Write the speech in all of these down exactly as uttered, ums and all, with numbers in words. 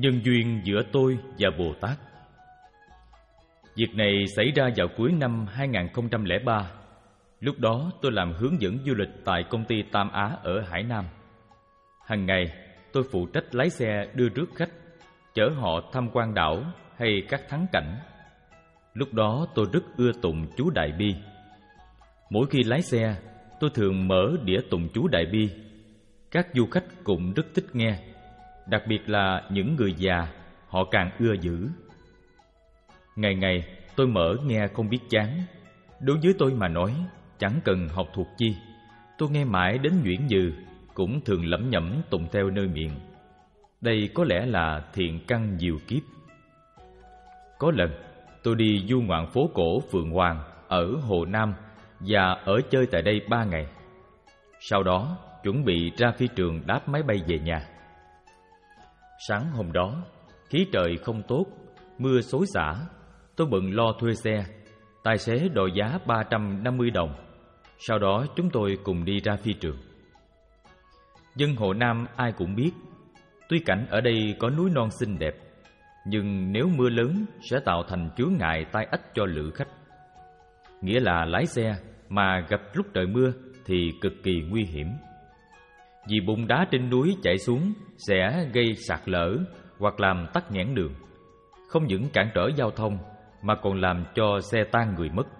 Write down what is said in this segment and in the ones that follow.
nhân duyên giữa tôi và Bồ Tát. Việc này xảy ra vào cuối năm hai nghìn không trăm lẻ ba. Lúc đó tôi làm hướng dẫn du lịch tại công ty Tam Á ở Hải Nam. Hàng ngày tôi phụ trách lái xe đưa rước khách, chở họ tham quan đảo hay các thắng cảnh. Lúc đó tôi rất ưa tụng chú Đại Bi. Mỗi khi lái xe, tôi thường mở đĩa tụng chú Đại Bi. Các du khách cũng rất thích nghe, đặc biệt là những người già, họ càng ưa dữ. Ngày ngày tôi mở nghe không biết chán. Đối với tôi mà nói, chẳng cần học thuộc chi, tôi nghe mãi đến nhuyễn nhừ, cũng thường lẩm nhẩm tụng theo nơi miệng. Đây có lẽ là thiện căn nhiều kiếp. Có lần tôi đi du ngoạn phố cổ Phượng Hoàng ở Hồ Nam và ở chơi tại đây ba ngày. Sau đó chuẩn bị ra phi trường đáp máy bay về nhà. Sáng hôm đó, khí trời không tốt, mưa xối xả. Tôi bận lo thuê xe. Tài xế đòi giá ba trăm năm mươi đồng. Sau đó chúng tôi cùng đi ra phi trường. Dân Hồ Nam ai cũng biết, tuy cảnh ở đây có núi non xinh đẹp, nhưng nếu mưa lớn sẽ tạo thành chướng ngại tai ách cho lữ khách. Nghĩa là lái xe mà gặp lúc trời mưa thì cực kỳ nguy hiểm. Vì bùn đá trên núi chảy xuống sẽ gây sạt lở hoặc làm tắc nghẽn đường, không những cản trở giao thông mà còn làm cho xe tan người mất.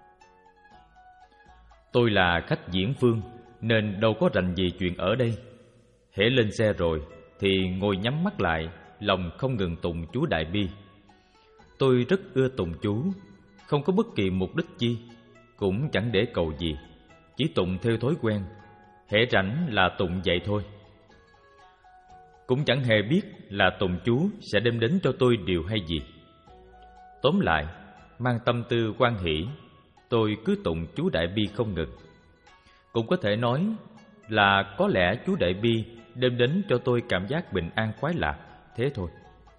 Tôi là khách viễn phương nên đâu có rành gì chuyện ở đây. Hễ lên xe rồi thì ngồi nhắm mắt lại, lòng không ngừng tụng chú Đại Bi. Tôi rất ưa tụng chú, không có bất kỳ mục đích chi, cũng chẳng để cầu gì, chỉ tụng theo thói quen. Hễ rảnh là tụng vậy thôi. Cũng chẳng hề biết là tụng chú sẽ đem đến cho tôi điều hay gì. Tóm lại, mang tâm tư hoan hỷ, tôi cứ tụng chú Đại Bi không ngừng. Cũng có thể nói là có lẽ chú Đại Bi đem đến cho tôi cảm giác bình an khoái lạc, thế thôi.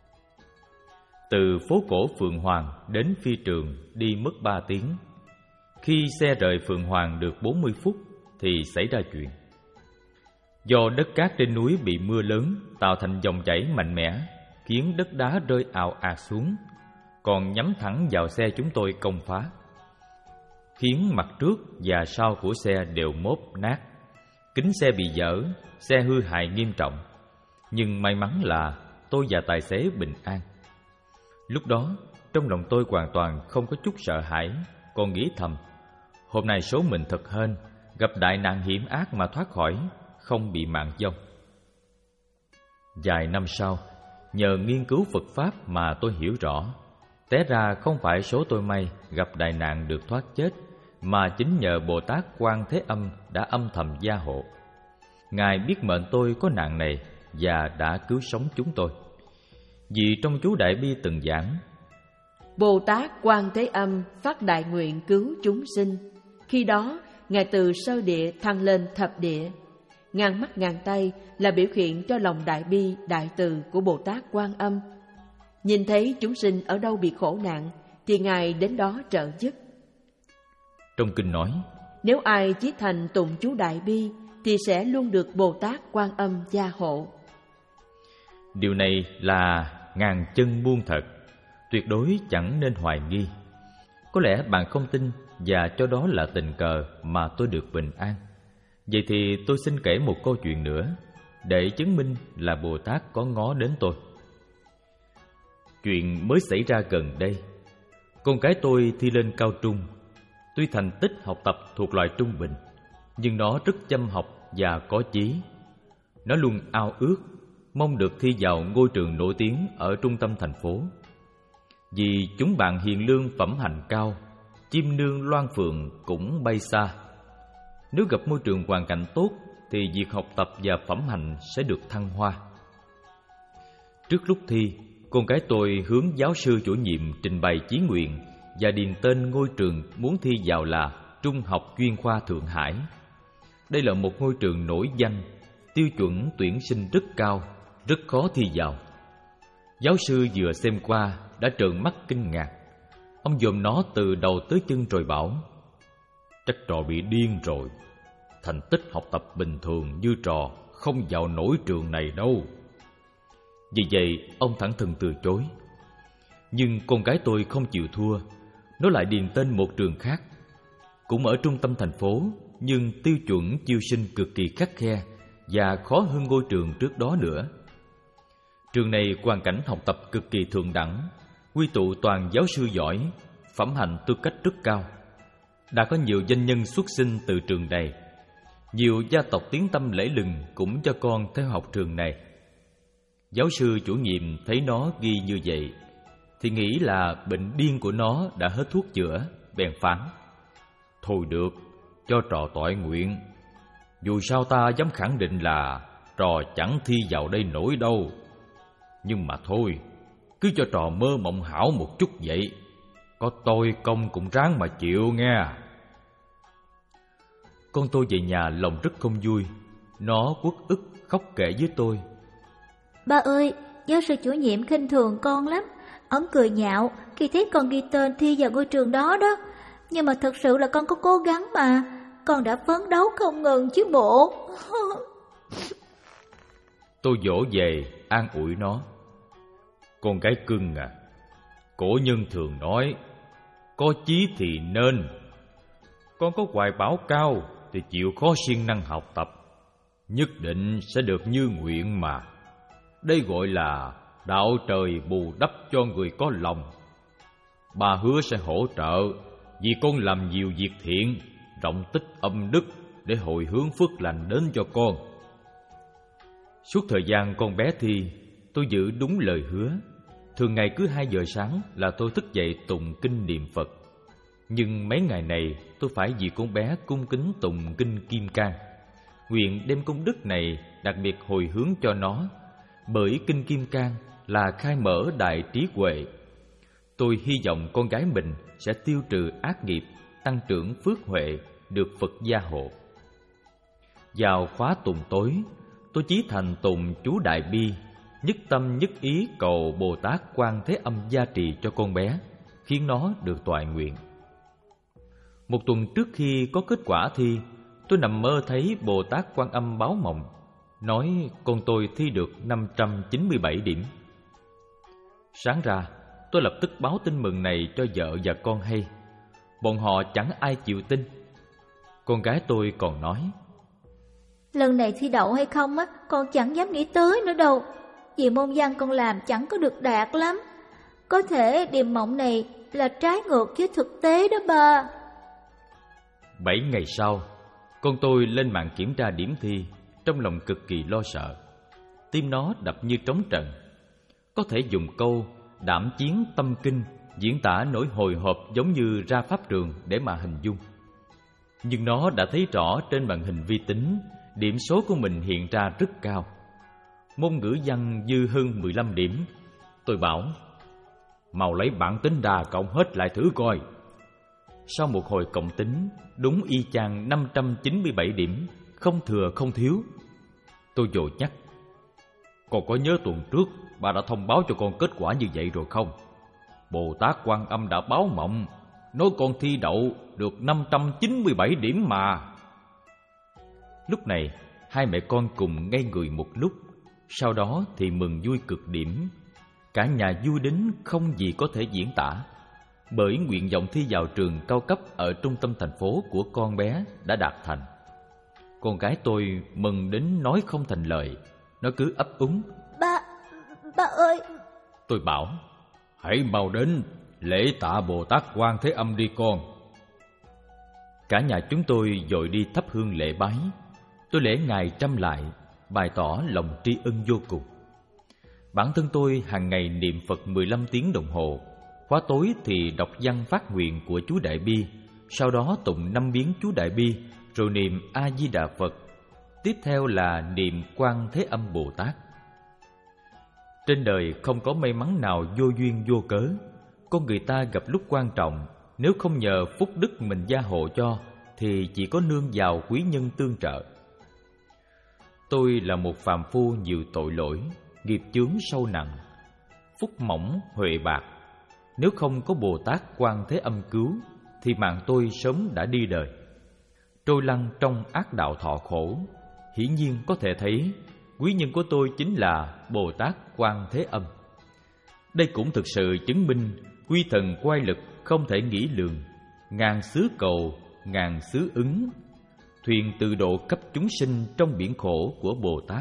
Từ phố cổ Phượng Hoàng đến phi trường đi mất ba tiếng. Khi xe rời Phượng Hoàng được bốn mươi phút thì xảy ra chuyện. Do đất cát trên núi bị mưa lớn tạo thành dòng chảy mạnh mẽ, khiến đất đá rơi ào ạt xuống, còn nhắm thẳng vào xe chúng tôi công phá, khiến mặt trước và sau của xe đều mốp nát. Kính xe bị vỡ, xe hư hại nghiêm trọng. Nhưng may mắn là tôi và tài xế bình an. Lúc đó, trong lòng tôi hoàn toàn không có chút sợ hãi, còn nghĩ thầm, hôm nay số mình thật hên, gặp đại nạn hiểm ác mà thoát khỏi, không bị mạng vong. Vài năm sau, nhờ nghiên cứu Phật Pháp mà tôi hiểu rõ, té ra không phải số tôi may gặp đại nạn được thoát chết, mà chính nhờ Bồ Tát Quan Thế Âm đã âm thầm gia hộ. Ngài biết mệnh tôi có nạn này và đã cứu sống chúng tôi. Vì trong chú Đại Bi từng giảng: Bồ Tát Quan Thế Âm phát đại nguyện cứu chúng sinh. Khi đó, Ngài từ sơ địa thăng lên thập địa. Ngàn mắt ngàn tay là biểu hiện cho lòng đại bi, đại từ của Bồ Tát Quan Âm. Nhìn thấy chúng sinh ở đâu bị khổ nạn thì Ngài đến đó trợ giúp. Trong kinh nói, nếu ai chí thành tụng chú Đại Bi thì sẽ luôn được Bồ Tát Quan Âm gia hộ. Điều này là ngàn chân muôn thật, tuyệt đối chẳng nên hoài nghi. Có lẽ bạn không tin và cho đó là tình cờ mà tôi được bình an. Vậy thì tôi xin kể một câu chuyện nữa để chứng minh là Bồ Tát có ngó đến tôi. Chuyện mới xảy ra gần đây. Con cái tôi thi lên cao trung. Tuy thành tích học tập thuộc loại trung bình, nhưng nó rất chăm học và có chí. Nó luôn ao ước, mong được thi vào ngôi trường nổi tiếng ở trung tâm thành phố. Vì chúng bạn hiền lương phẩm hạnh cao, chim nương loan phượng cũng bay xa. Nếu gặp môi trường hoàn cảnh tốt thì việc học tập và phẩm hành sẽ được thăng hoa. Trước lúc thi, con cái tôi hướng giáo sư chủ nhiệm trình bày chí nguyện và điền tên ngôi trường muốn thi vào là Trung học chuyên khoa Thượng Hải. Đây là một ngôi trường nổi danh, tiêu chuẩn tuyển sinh rất cao, rất khó thi vào. Giáo sư vừa xem qua đã trợn mắt kinh ngạc. Ông dòm nó từ đầu tới chân rồi bảo: chắc trò bị điên rồi. Thành tích học tập bình thường như trò không vào nổi trường này đâu. Vì vậy ông thẳng thừng từ chối. Nhưng con gái tôi không chịu thua. Nó lại điền tên một trường khác, cũng ở trung tâm thành phố, nhưng tiêu chuẩn chiêu sinh cực kỳ khắt khe và khó hơn ngôi trường trước đó nữa. Trường này hoàn cảnh học tập cực kỳ thượng đẳng, quy tụ toàn giáo sư giỏi, phẩm hạnh tư cách rất cao. Đã có nhiều doanh nhân xuất sinh từ trường này. Nhiều gia tộc tiếng tăm lẫy lừng cũng cho con theo học trường này. Giáo sư chủ nhiệm thấy nó ghi như vậy thì nghĩ là bệnh điên của nó đã hết thuốc chữa, bèn phán: thôi được, cho trò toại nguyện. Dù sao ta dám khẳng định là trò chẳng thi vào đây nổi đâu. Nhưng mà thôi, cứ cho trò mơ mộng hão một chút vậy. Có tôi công cũng ráng mà chịu nghe. Con tôi về nhà lòng rất không vui. Nó uất ức khóc kể với tôi: Ba ơi, giáo sư chủ nhiệm khinh thường con lắm. Ông cười nhạo khi thấy con ghi tên thi vào ngôi trường đó đó. Nhưng mà thật sự là con có cố gắng mà. Con đã phấn đấu không ngừng chứ bộ. Tôi dỗ về an ủi nó: con gái cưng à, cổ nhân thường nói có chí thì nên. Con có hoài bão cao thì chịu khó siêng năng học tập, nhất định sẽ được như nguyện mà. Đây gọi là đạo trời bù đắp cho người có lòng. Bà hứa sẽ hỗ trợ vì con làm nhiều việc thiện, rộng tích âm đức để hồi hướng phước lành đến cho con. Suốt thời gian con bé thi, tôi giữ đúng lời hứa. Thường ngày cứ hai giờ sáng là tôi thức dậy tụng kinh niệm Phật. Nhưng mấy ngày này tôi phải vì con bé cung kính tụng kinh Kim Cang, nguyện đem công đức này đặc biệt hồi hướng cho nó. Bởi kinh Kim Cang là khai mở đại trí huệ. Tôi hy vọng con gái mình sẽ tiêu trừ ác nghiệp, tăng trưởng phước huệ, được Phật gia hộ. Vào khóa tụng tối, tôi chí thành tụng chú Đại Bi, nhất tâm nhất ý cầu Bồ Tát Quan Thế Âm gia trì cho con bé, khiến nó được toại nguyện. Một tuần trước khi có kết quả thi, tôi nằm mơ thấy Bồ Tát Quan Âm báo mộng, nói con tôi thi được năm trăm chín mươi bảy điểm. Sáng ra, tôi lập tức báo tin mừng này cho vợ và con hay. Bọn họ chẳng ai chịu tin. Con gái tôi còn nói: lần này thi đậu hay không á, con chẳng dám nghĩ tới nữa đâu. Vì môn văn con làm chẳng có được đạt lắm. Có thể điềm mộng này là trái ngược với thực tế đó ba. Bảy ngày sau, con tôi lên mạng kiểm tra điểm thi, trong lòng cực kỳ lo sợ. Tim nó đập như trống trận. Có thể dùng câu đảm chiến tâm kinh diễn tả nỗi hồi hộp giống như ra pháp trường để mà hình dung. Nhưng nó đã thấy rõ trên màn hình vi tính, điểm số của mình hiện ra rất cao. Môn ngữ văn dư hơn mười lăm điểm. Tôi bảo: mau lấy bảng tính ra cộng hết lại thử coi. Sau một hồi cộng tính, đúng y chang năm trăm chín mươi bảy điểm, không thừa không thiếu. Tôi vội nhắc: con có nhớ tuần trước bà đã thông báo cho con kết quả như vậy rồi không? Bồ Tát Quan Âm đã báo mộng, nói con thi đậu được năm trăm chín mươi bảy điểm mà. Lúc này, hai mẹ con cùng ngây người một lúc, sau đó thì mừng vui cực điểm. Cả nhà vui đến không gì có thể diễn tả. Bởi nguyện vọng thi vào trường cao cấp ở trung tâm thành phố của con bé đã đạt thành. Con gái tôi mừng đến nói không thành lời. Nó cứ ấp úng: Ba, ba ơi. Tôi bảo: hãy mau đến lễ tạ Bồ Tát Quan Thế Âm đi con. Cả nhà chúng tôi vội đi thắp hương lễ bái. Tôi lễ ngài trăm lại, bày tỏ lòng tri ân vô cùng. Bản thân tôi hàng ngày niệm Phật mười lăm tiếng đồng hồ. Khóa tối thì đọc văn phát nguyện của chú Đại Bi, sau đó tụng năm biến chú Đại Bi, rồi niệm A Di Đà Phật. Tiếp theo là niệm Quan Thế Âm Bồ Tát. Trên đời không có may mắn nào vô duyên vô cớ. Con người ta gặp lúc quan trọng, nếu không nhờ phúc đức mình gia hộ cho, thì chỉ có nương vào quý nhân tương trợ. Tôi là một phàm phu nhiều tội lỗi, nghiệp chướng sâu nặng, phúc mỏng huệ bạc. Nếu không có Bồ Tát Quan Thế Âm cứu, thì mạng tôi sớm đã đi đời, trôi lăn trong ác đạo thọ khổ. Hiển nhiên có thể thấy, quý nhân của tôi chính là Bồ Tát Quan Thế Âm. Đây cũng thực sự chứng minh quy thần quay lực không thể nghĩ lường, ngàn xứ cầu, ngàn xứ ứng, thuyền tự độ cấp chúng sinh trong biển khổ của Bồ Tát.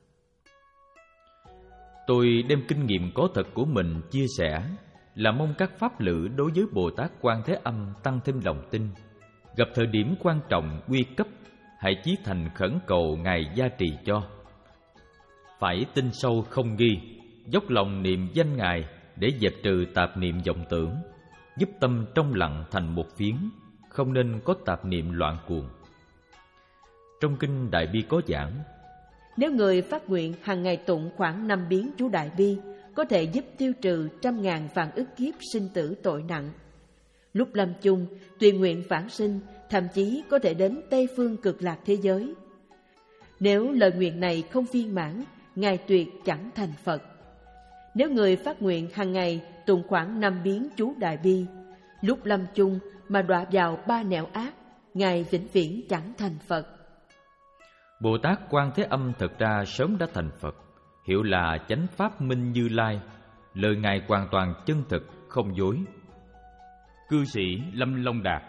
Tôi đem kinh nghiệm có thật của mình chia sẻ, là mong các pháp lữ đối với Bồ Tát Quan Thế Âm tăng thêm lòng tin. Gặp thời điểm quan trọng nguy cấp, hãy chí thành khẩn cầu Ngài gia trì cho. Phải tin sâu không nghi, dốc lòng niệm danh Ngài để dẹp trừ tạp niệm vọng tưởng, giúp tâm trong lặng thành một phiến, không nên có tạp niệm loạn cuồng. Trong kinh Đại Bi có giảng: nếu người phát nguyện hàng ngày tụng khoảng năm biến chú Đại Bi, có thể giúp tiêu trừ trăm ngàn vạn ức kiếp sinh tử tội nặng. Lúc lâm chung, tùy nguyện vãng sinh, thậm chí có thể đến Tây phương cực lạc thế giới. Nếu lời nguyện này không viên mãn, Ngài tuyệt chẳng thành Phật. Nếu người phát nguyện hàng ngày tụng khoảng năm biến chú Đại Bi, lúc lâm chung mà đọa vào ba nẻo ác, Ngài vĩnh viễn chẳng thành Phật. Bồ Tát Quan Thế Âm thật ra sớm đã thành Phật, hiệu là Chánh Pháp Minh Như Lai. Lời Ngài hoàn toàn chân thực, không dối. Cư sĩ Lâm Long Đạt.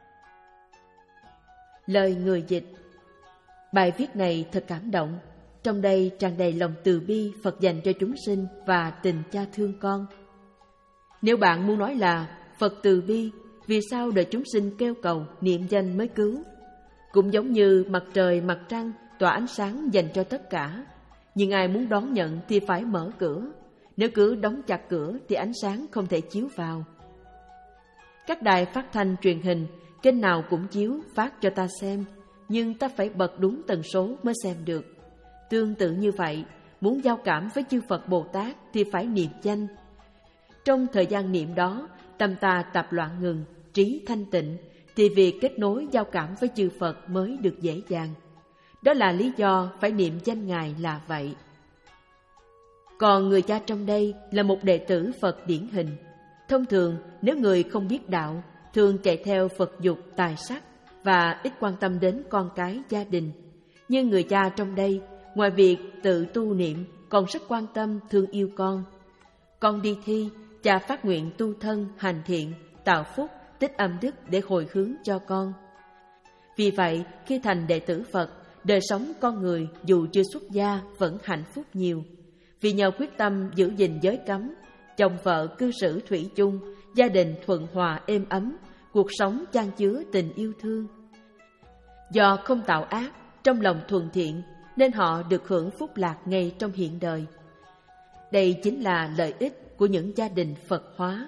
Lời người dịch. Bài viết này thật cảm động. Trong đây tràn đầy lòng từ bi Phật dành cho chúng sinh và tình cha thương con. Nếu bạn muốn nói là Phật từ bi, vì sao đợi chúng sinh kêu cầu niệm danh mới cứu? Cũng giống như mặt trời mặt trăng tỏa ánh sáng dành cho tất cả, nhưng ai muốn đón nhận thì phải mở cửa. Nếu cứ đóng chặt cửa thì ánh sáng không thể chiếu vào. Các đài phát thanh truyền hình, kênh nào cũng chiếu phát cho ta xem, nhưng ta phải bật đúng tần số mới xem được. Tương tự như vậy, muốn giao cảm với chư Phật Bồ Tát thì phải niệm danh. Trong thời gian niệm đó, tâm ta tạp loạn ngừng, trí thanh tịnh, thì việc kết nối giao cảm với chư Phật mới được dễ dàng. Đó là lý do phải niệm danh Ngài là vậy. Còn người cha trong đây là một đệ tử Phật điển hình. Thông thường, nếu người không biết đạo, thường chạy theo Phật dục tài sắc và ít quan tâm đến con cái gia đình. Nhưng người cha trong đây, ngoài việc tự tu niệm, còn rất quan tâm thương yêu con. Con đi thi, cha phát nguyện tu thân, hành thiện, tạo phúc, tích âm đức để hồi hướng cho con. Vì vậy, khi thành đệ tử Phật, đời sống con người dù chưa xuất gia vẫn hạnh phúc nhiều. Vì nhờ quyết tâm giữ gìn giới cấm, chồng vợ cư xử thủy chung, gia đình thuận hòa êm ấm, cuộc sống chan chứa tình yêu thương. Do không tạo ác, trong lòng thuần thiện, nên họ được hưởng phúc lạc ngay trong hiện đời. Đây chính là lợi ích của những gia đình Phật hóa.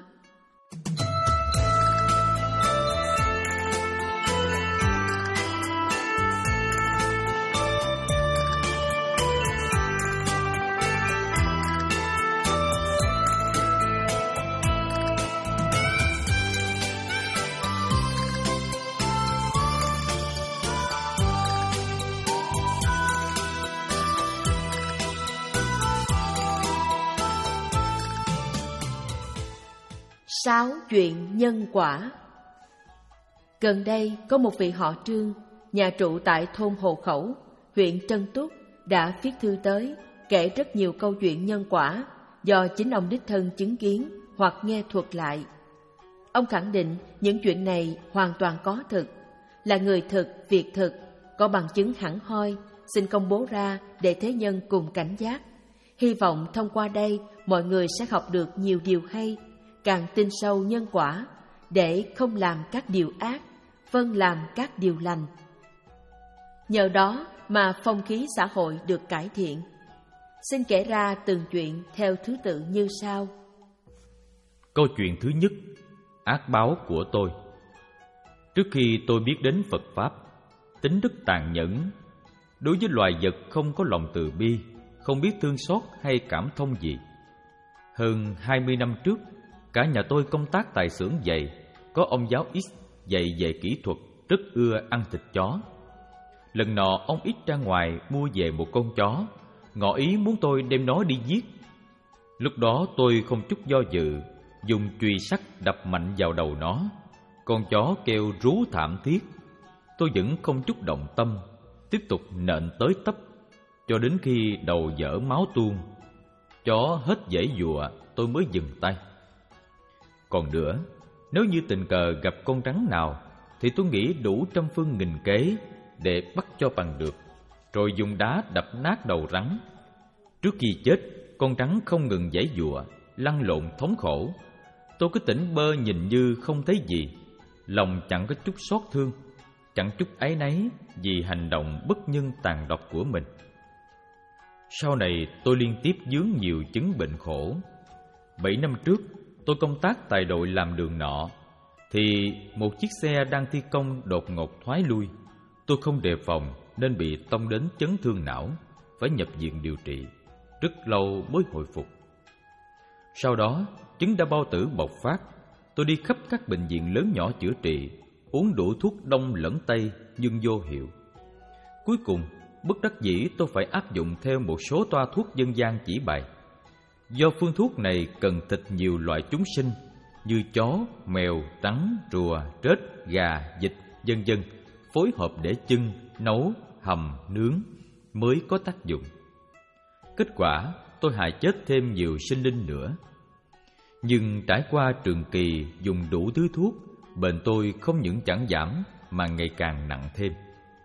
Sáu chuyện nhân quả. Gần đây có một vị họ Trương, nhà trụ tại thôn Hồ Khẩu, huyện Trân Túc, đã viết thư tới, kể rất nhiều câu chuyện nhân quả do chính ông đích thân chứng kiến hoặc nghe thuật lại. Ông khẳng định những chuyện này hoàn toàn có thực, là người thực, việc thực, có bằng chứng hẳn hoi, xin công bố ra để thế nhân cùng cảnh giác. Hy vọng thông qua đây mọi người sẽ học được nhiều điều hay, càng tin sâu nhân quả, để không làm các điều ác, vâng làm các điều lành. Nhờ đó mà phong khí xã hội được cải thiện. Xin kể ra từng chuyện theo thứ tự như sau. Câu chuyện thứ nhất, ác báo của tôi. Trước khi tôi biết đến Phật Pháp, tính đức tàn nhẫn, đối với loài vật không có lòng từ bi, không biết thương xót hay cảm thông gì. Hơn hai mươi năm trước, cả nhà tôi công tác tại xưởng giày, có ông giáo X dạy về kỹ thuật, rất ưa ăn thịt chó. Lần nọ ông X ra ngoài mua về một con chó, ngỏ ý muốn tôi đem nó đi giết. Lúc đó tôi không chút do dự, dùng chùy sắt đập mạnh vào đầu nó. Con chó kêu rú thảm thiết. Tôi vẫn không chút động tâm, tiếp tục nện tới tấp. cho đến khi đầu dở máu tuôn, chó hết giãy giụa, tôi mới dừng tay. Còn nữa, nếu như tình cờ gặp con rắn nào thì tôi nghĩ đủ trăm phương nghìn kế để bắt cho bằng được, rồi dùng đá đập nát đầu rắn. Trước khi chết, con rắn không ngừng giãy giụa, lăn lộn thống khổ. Tôi cứ tỉnh bơ nhìn như không thấy gì, lòng chẳng có chút xót thương, chẳng chút áy náy vì hành động bất nhân tàn độc của mình. Sau này tôi liên tiếp vướng nhiều chứng bệnh khổ. Bảy năm trước, tôi công tác tại đội làm đường nọ, thì một chiếc xe đang thi công đột ngột thoái lui. Tôi không đề phòng nên bị tông đến chấn thương não, phải nhập viện điều trị, rất lâu mới hồi phục. Sau đó, chứng đau bao tử bộc phát. Tôi đi khắp các bệnh viện lớn nhỏ chữa trị, uống đủ thuốc đông lẫn tây nhưng vô hiệu. Cuối cùng, bất đắc dĩ tôi phải áp dụng theo một số toa thuốc dân gian chỉ bày. Do phương thuốc này cần thịt nhiều loại chúng sinh như chó, mèo, rắn, rùa, trết, gà, vịt, vân vân, phối hợp để chưng, nấu, hầm, nướng mới có tác dụng. Kết quả, tôi hại chết thêm nhiều sinh linh nữa. Nhưng trải qua trường kỳ dùng đủ thứ thuốc, bệnh tôi không những chẳng giảm mà ngày càng nặng thêm.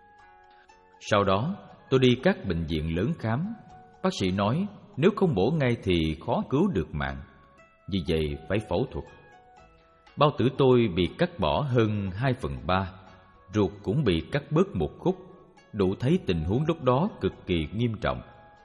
Sau đó, tôi đi các bệnh viện lớn khám. Bác sĩ nói nếu không mổ ngay thì khó cứu được mạng, vì vậy phải phẫu thuật. Bao tử tôi bị cắt bỏ hơn hai phần ba, ruột cũng bị cắt bớt một khúc, đủ thấy tình huống lúc đó cực kỳ nghiêm trọng.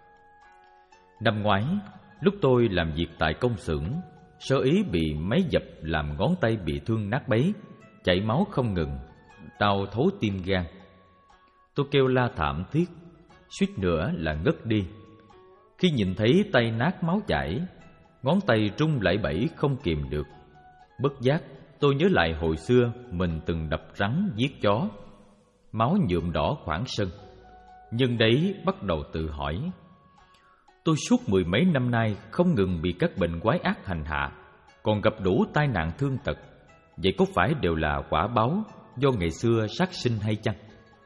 Năm ngoái, lúc tôi làm việc tại công xưởng, sơ ý bị máy dập làm ngón tay bị thương nát bấy, chảy máu không ngừng, đau thấu tim gan. Tôi kêu la thảm thiết, suýt nữa là ngất đi. Khi nhìn thấy tay nát máu chảy, ngón tay run lẩy bẩy không kìm được. Bất giác, tôi nhớ lại hồi xưa mình từng đập rắn giết chó, máu nhuộm đỏ khoảng sân. Nhưng đấy bắt đầu tự hỏi, tôi suốt mười mấy năm nay không ngừng bị các bệnh quái ác hành hạ, còn gặp đủ tai nạn thương tật. Vậy có phải đều là quả báo do ngày xưa sát sinh hay chăng?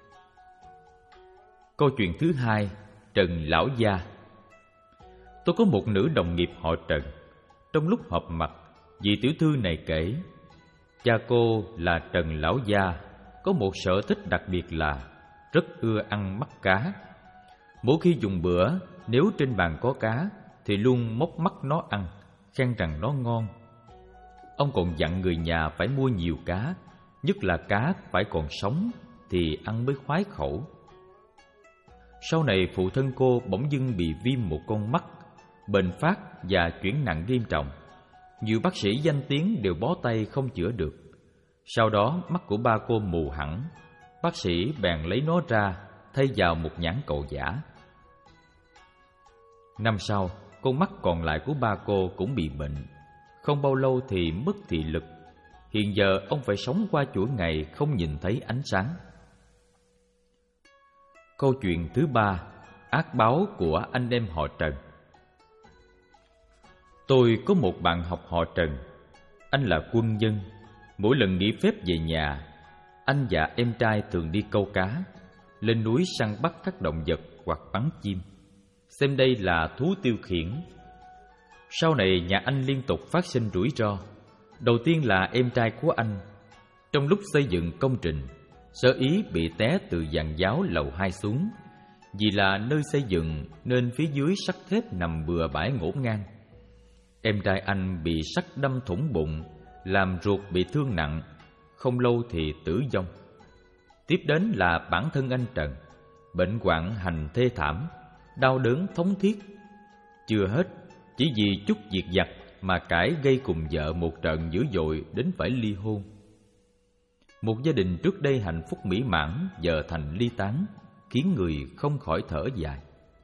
Câu chuyện thứ hai, Trần Lão Gia. Tôi có một nữ đồng nghiệp họ Trần. Trong lúc họp mặt, vị tiểu thư này kể, cha cô là Trần Lão Gia có một sở thích đặc biệt là rất ưa ăn mắt cá. Mỗi khi dùng bữa, nếu trên bàn có cá thì luôn móc mắt nó ăn, khen rằng nó ngon. Ông còn dặn người nhà phải mua nhiều cá, nhất là cá phải còn sống thì ăn mới khoái khẩu. Sau này phụ thân cô bỗng dưng bị viêm một con mắt, bệnh phát và chuyển nặng nghiêm trọng. Nhiều bác sĩ danh tiếng đều bó tay không chữa được. Sau đó mắt của ba cô mù hẳn. Bác sĩ bèn lấy nó ra, thay vào một nhãn cầu giả. Năm sau, con mắt còn lại của ba cô cũng bị bệnh. Không bao lâu thì mất thị lực. Hiện giờ ông phải sống qua chuỗi ngày không nhìn thấy ánh sáng. Câu chuyện thứ ba, ác báo của anh em họ Trần. Tôi có một bạn học họ Trần. Anh là quân nhân. Mỗi lần nghỉ phép về nhà, anh và em trai thường đi câu cá, lên núi săn bắt các động vật hoặc bắn chim, xem đây là thú tiêu khiển. Sau này nhà anh liên tục phát sinh rủi ro. Đầu tiên là em trai của anh. Trong lúc xây dựng công trình, sơ ý bị té từ giàn giáo lầu hai xuống. Vì là nơi xây dựng nên phía dưới sắt thép nằm bừa bãi ngổn ngang. Em trai anh bị sắt đâm thủng bụng, làm ruột bị thương nặng, không lâu thì tử vong. Tiếp đến là bản thân anh Trần, bệnh hoạn hành thê thảm, đau đớn thống thiết. Chưa hết, chỉ vì chút việc vặt mà cãi gây cùng vợ một trận dữ dội đến phải ly hôn. Một gia đình trước đây hạnh phúc mỹ mãn giờ thành ly tán, khiến người không khỏi thở dài.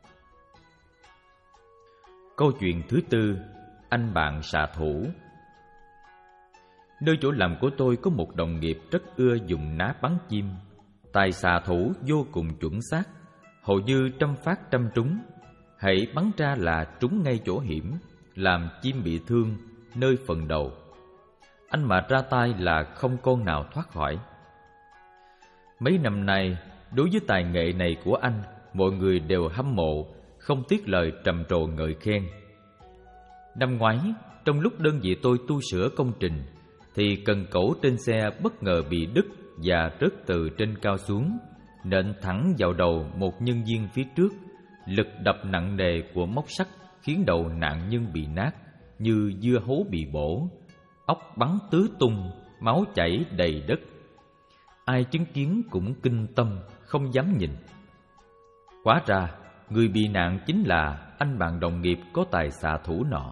Câu chuyện thứ tư, anh bạn xạ thủ. Nơi chỗ làm của tôi có một đồng nghiệp rất ưa dùng ná bắn chim. Tài xạ thủ vô cùng chuẩn xác, hầu như trăm phát trăm trúng. Hãy bắn ra là trúng ngay chỗ hiểm, làm chim bị thương nơi phần đầu. Anh mà ra tay là không con nào thoát khỏi. Mấy năm nay, đối với tài nghệ này của anh, mọi người đều hâm mộ, không tiếc lời trầm trồ ngợi khen. Năm ngoái, trong lúc đơn vị tôi tu sửa công trình, thì cần cẩu trên xe bất ngờ bị đứt và rớt từ trên cao xuống, nện thẳng vào đầu một nhân viên phía trước. Lực đập nặng nề của móc sắt khiến đầu nạn nhân bị nát như dưa hấu bị bổ, óc bắn tứ tung, máu chảy đầy đất. Ai chứng kiến cũng kinh tâm, không dám nhìn. Hóa ra, người bị nạn chính là anh bạn đồng nghiệp có tài xạ thủ nọ.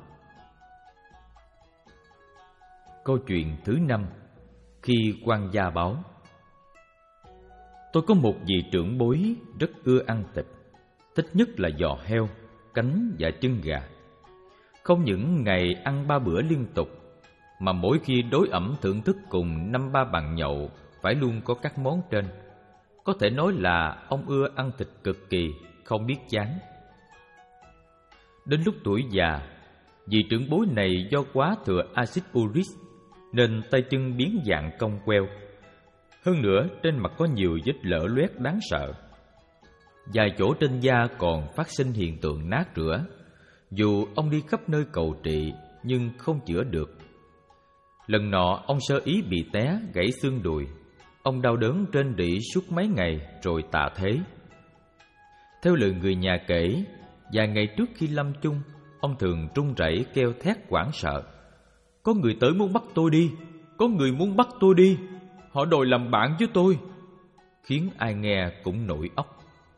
Câu chuyện thứ năm, khi quan gia báo. Tôi có một vị trưởng bối rất ưa ăn thịt, thích nhất là giò heo, cánh và chân gà. Không những ngày ăn ba bữa liên tục, mà mỗi khi đối ẩm thưởng thức cùng năm ba bàn nhậu phải luôn có các món trên. Có thể nói là ông ưa ăn thịt cực kỳ, không biết chán. Đến lúc tuổi già, vị trưởng bối này do quá thừa axit uric nên tay chân biến dạng cong queo. Hơn nữa trên mặt có nhiều vết lở loét đáng sợ. Vài chỗ trên da còn phát sinh hiện tượng nát rữa. Dù ông đi khắp nơi cầu trị nhưng không chữa được. Lần nọ ông sơ ý bị té gãy xương đùi. Ông đau đớn trên rỉ suốt mấy ngày rồi tạ thế. Theo lời người nhà kể, vài ngày trước khi lâm chung, ông thường run rẩy kêu thét hoảng sợ: "Có người tới muốn bắt tôi đi, có người muốn bắt tôi đi, họ đòi làm bạn với tôi", khiến ai nghe cũng nổi óc.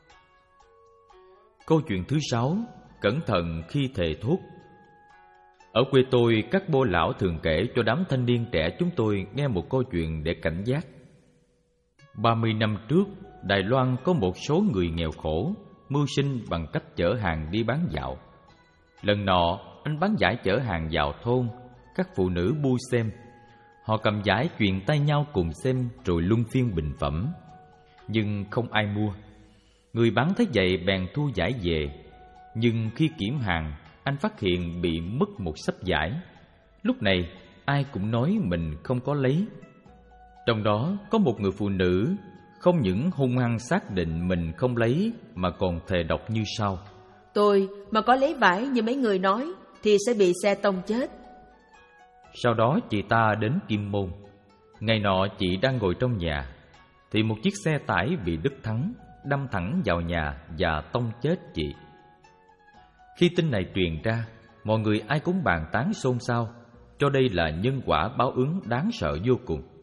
Câu chuyện thứ sáu, cẩn thận khi thề thốt. Ở quê tôi, các bô lão thường kể cho đám thanh niên trẻ chúng tôi nghe một câu chuyện để cảnh giác. Ba mươi năm trước, Đài Loan có một số người nghèo khổ mưu sinh bằng cách chở hàng đi bán dạo. Lần nọ, anh bán giải chở hàng vào thôn, các phụ nữ bu xem. Họ cầm giải truyền tay nhau cùng xem rồi luân phiên bình phẩm. Nhưng không ai mua. Người bán thấy vậy bèn thu giải về. Nhưng khi kiểm hàng, anh phát hiện bị mất một xấp giải. Lúc này, ai cũng nói mình không có lấy. Trong đó có một người phụ nữ không những hung hăng xác định mình không lấy mà còn thề độc như sau: "Tôi mà có lấy vải như mấy người nói thì sẽ bị xe tông chết." Sau đó chị ta đến Kim Môn. Ngày nọ chị đang ngồi trong nhà thì một chiếc xe tải bị đứt thắng đâm thẳng vào nhà và tông chết chị. Khi tin này truyền ra, mọi người ai cũng bàn tán xôn xao, cho đây là nhân quả báo ứng đáng sợ vô cùng.